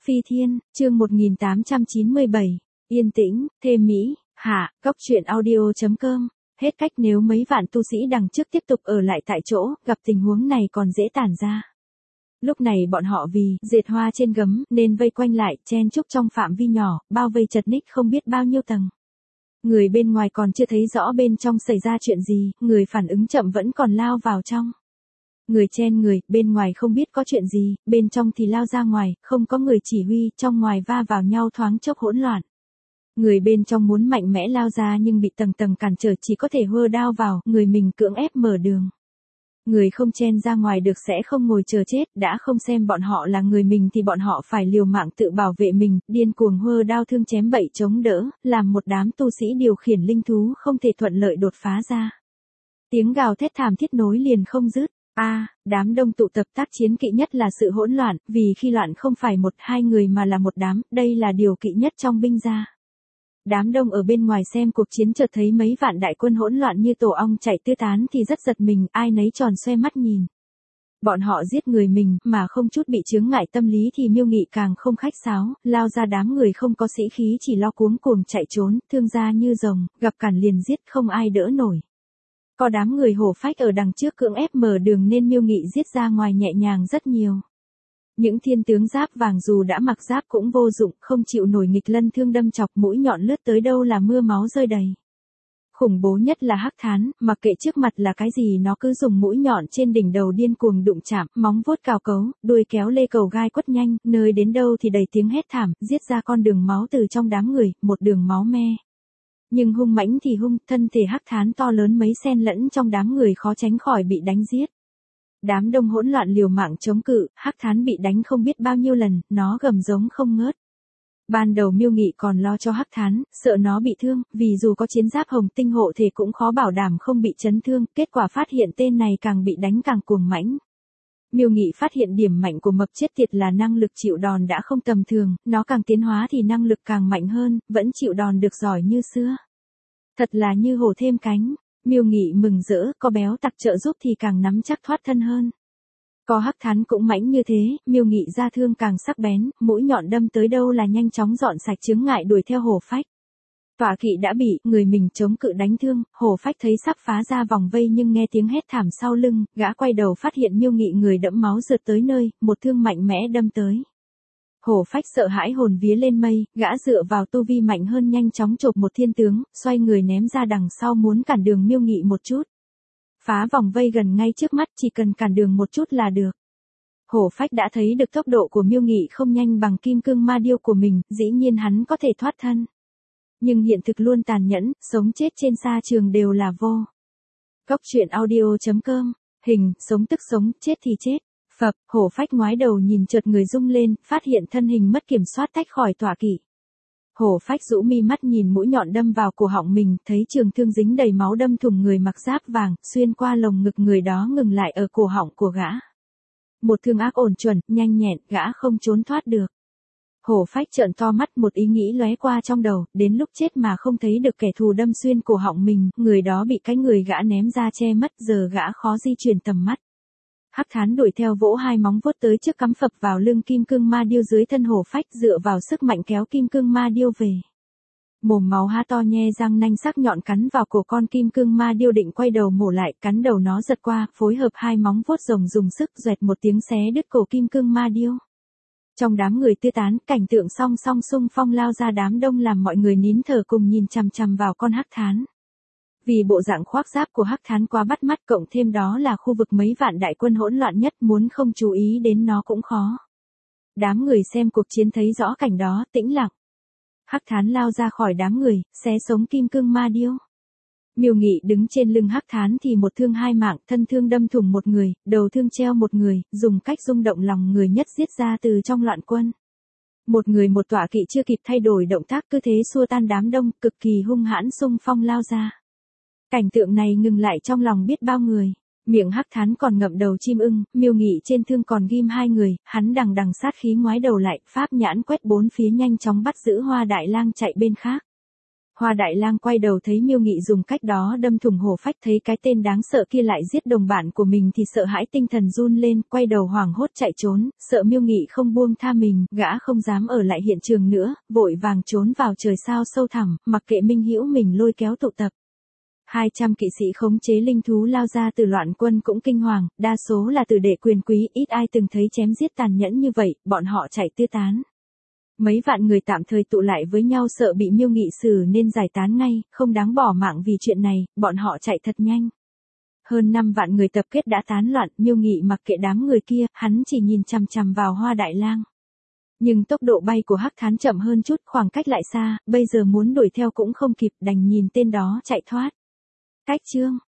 Phi Thiên, chương 1897, yên tĩnh, thêm Mỹ, hạ, góc truyện audio.com, hết cách nếu mấy vạn tu sĩ đằng trước tiếp tục ở lại tại chỗ, gặp tình huống này còn dễ tản ra. Lúc này bọn họ vì diệt hoa trên gấm nên vây quanh lại, chen chúc trong phạm vi nhỏ, bao vây chật ních không biết bao nhiêu tầng. Người bên ngoài còn chưa thấy rõ bên trong xảy ra chuyện gì, người phản ứng chậm vẫn còn lao vào trong. Người chen người, bên ngoài không biết có chuyện gì, bên trong thì lao ra ngoài, không có người chỉ huy, trong ngoài va vào nhau thoáng chốc hỗn loạn. Người bên trong muốn mạnh mẽ lao ra nhưng bị tầng tầng cản trở, chỉ có thể hơ đao vào, người mình cưỡng ép mở đường. Người không chen ra ngoài được sẽ không ngồi chờ chết, đã không xem bọn họ là người mình thì bọn họ phải liều mạng tự bảo vệ mình, điên cuồng hơ đao thương chém bậy chống đỡ, làm một đám tu sĩ điều khiển linh thú không thể thuận lợi đột phá ra. Tiếng gào thét thảm thiết nối liền không dứt. Đám đông tụ tập tác chiến kỵ nhất là sự hỗn loạn, vì khi loạn không phải một hai người mà là một đám, đây là điều kỵ nhất trong binh gia. Đám đông ở bên ngoài xem cuộc chiến chợt thấy mấy vạn đại quân hỗn loạn như tổ ong chạy tứ tán thì rất giật mình, ai nấy tròn xoe mắt nhìn. Bọn họ giết người mình mà không chút bị chướng ngại tâm lý thì Miêu Nghị càng không khách sáo, lao ra đám người không có sĩ khí chỉ lo cuống cuồng chạy trốn, thương gia như rồng, gặp cản liền giết không ai đỡ nổi. Có đám người hổ phách ở đằng trước cưỡng ép mở đường nên Miêu Nghị giết ra ngoài nhẹ nhàng rất nhiều. Những thiên tướng giáp vàng dù đã mặc giáp cũng vô dụng, không chịu nổi nghịch lân thương đâm chọc, mũi nhọn lướt tới đâu là mưa máu rơi đầy. Khủng bố nhất là Hắc Thán, mặc kệ trước mặt là cái gì nó cứ dùng mũi nhọn trên đỉnh đầu điên cuồng đụng chạm, móng vuốt cào cấu, đuôi kéo lê cầu gai quất nhanh, nơi đến đâu thì đầy tiếng hét thảm, giết ra con đường máu từ trong đám người, một đường máu me. Nhưng hung mãnh thì hung, thân thể Hắc Thán to lớn mấy xen lẫn trong đám người khó tránh khỏi bị đánh giết. Đám đông hỗn loạn liều mạng chống cự, Hắc Thán bị đánh không biết bao nhiêu lần, nó gầm giống không ngớt. Ban đầu Miêu Nghị còn lo cho Hắc Thán, sợ nó bị thương, vì dù có chiến giáp hồng tinh hộ thể cũng khó bảo đảm không bị chấn thương, kết quả phát hiện tên này càng bị đánh càng cuồng mãnh. Miêu Nghị phát hiện điểm mạnh của mập chết tiệt là năng lực chịu đòn đã không tầm thường, nó càng tiến hóa thì năng lực càng mạnh hơn, vẫn chịu đòn được giỏi như xưa. Thật là như hổ thêm cánh. Miêu Nghị mừng rỡ, có béo tặc trợ giúp thì càng nắm chắc thoát thân hơn. Có Hắc Thán cũng mãnh như thế, Miêu Nghị ra thương càng sắc bén, mũi nhọn đâm tới đâu là nhanh chóng dọn sạch chướng ngại đuổi theo hổ phách. Tọa kỵ đã bị người mình chống cự đánh thương, hổ phách thấy sắp phá ra vòng vây nhưng nghe tiếng hét thảm sau lưng, gã quay đầu phát hiện Miêu Nghị người đẫm máu rượt tới nơi, một thương mạnh mẽ đâm tới. Hổ phách sợ hãi hồn vía lên mây, gã dựa vào tu vi mạnh hơn nhanh chóng chộp một thiên tướng, xoay người ném ra đằng sau muốn cản đường Miêu Nghị một chút. Phá vòng vây gần ngay trước mắt, chỉ cần cản đường một chút là được. Hổ phách đã thấy được tốc độ của Miêu Nghị không nhanh bằng kim cương ma điêu của mình, dĩ nhiên hắn có thể thoát thân. Nhưng hiện thực luôn tàn nhẫn, sống chết trên sa trường đều là vô. Góc truyện audio.com, hình, sống tức sống, chết thì chết. Phập, hổ phách ngoái đầu nhìn chợt người rung lên, phát hiện thân hình mất kiểm soát tách khỏi tọa kỵ. Hổ phách rũ mi mắt nhìn mũi nhọn đâm vào cổ họng mình, thấy trường thương dính đầy máu đâm thủng người mặc giáp vàng, xuyên qua lồng ngực người đó ngừng lại ở cổ họng của gã. Một thương ác ổn chuẩn, nhanh nhẹn, gã không trốn thoát được. Hổ phách trợn to mắt, một ý nghĩ lóe qua trong đầu, đến lúc chết mà không thấy được kẻ thù đâm xuyên cổ họng mình, người đó bị cái người gã ném ra che mất, giờ gã khó di chuyển tầm mắt. Hắc Thán đuổi theo vỗ hai móng vuốt tới trước cắm phập vào lưng kim cương ma điêu dưới thân hổ phách, dựa vào sức mạnh kéo kim cương ma điêu về. Mồm máu há to nhe răng nanh sắc nhọn cắn vào cổ con kim cương ma điêu định quay đầu mổ lại, cắn đầu nó giật qua, phối hợp hai móng vuốt rồng dùng sức xoẹt một tiếng xé đứt cổ kim cương ma điêu. Trong đám người tứ tán, cảnh tượng song song xung phong lao ra đám đông làm mọi người nín thở cùng nhìn chằm chằm vào con Hắc Thán. Vì bộ dạng khoác giáp của Hắc Thán quá bắt mắt, cộng thêm đó là khu vực mấy vạn đại quân hỗn loạn nhất, muốn không chú ý đến nó cũng khó. Đám người xem cuộc chiến thấy rõ cảnh đó, tĩnh lặng. Hắc Thán lao ra khỏi đám người, xé sống kim cương ma điêu. Miêu Nghị đứng trên lưng Hắc Thán thì một thương hai mạng, thân thương đâm thủng một người, đầu thương treo một người, dùng cách rung động lòng người nhất giết ra từ trong loạn quân. Một người một tọa kỵ chưa kịp thay đổi động tác cứ thế xua tan đám đông, cực kỳ hung hãn xung phong lao ra. Cảnh tượng này ngừng lại trong lòng biết bao người. Miệng Hắc Thán còn ngậm đầu chim ưng, Miêu Nghị trên thương còn ghim hai người, hắn đằng đằng sát khí ngoái đầu lại, pháp nhãn quét bốn phía nhanh chóng bắt giữ Hoa Đại Lang chạy bên khác. Hoa Đại Lang quay đầu thấy Miêu Nghị dùng cách đó đâm thủng hổ phách, thấy cái tên đáng sợ kia lại giết đồng bạn của mình thì sợ hãi tinh thần run lên, quay đầu hoảng hốt chạy trốn, sợ Miêu Nghị không buông tha mình, gã không dám ở lại hiện trường nữa, vội vàng trốn vào trời sao sâu thẳm, mặc kệ Minh Hữu mình lôi kéo tụ tập. 200 kỵ sĩ khống chế linh thú lao ra từ loạn quân cũng kinh hoàng, đa số là tử đệ quyền quý, ít ai từng thấy chém giết tàn nhẫn như vậy, bọn họ chạy tứ tán. Mấy vạn người tạm thời tụ lại với nhau sợ bị Miêu Nghị xử nên giải tán ngay, không đáng bỏ mạng vì chuyện này, bọn họ chạy thật nhanh. Hơn 5 vạn người tập kết đã tán loạn, Miêu Nghị mặc kệ đám người kia, hắn chỉ nhìn chằm chằm vào Hoa Đại Lang. Nhưng tốc độ bay của Hắc Thán chậm hơn chút, khoảng cách lại xa, bây giờ muốn đuổi theo cũng không kịp, đành nhìn tên đó chạy thoát. Cách chương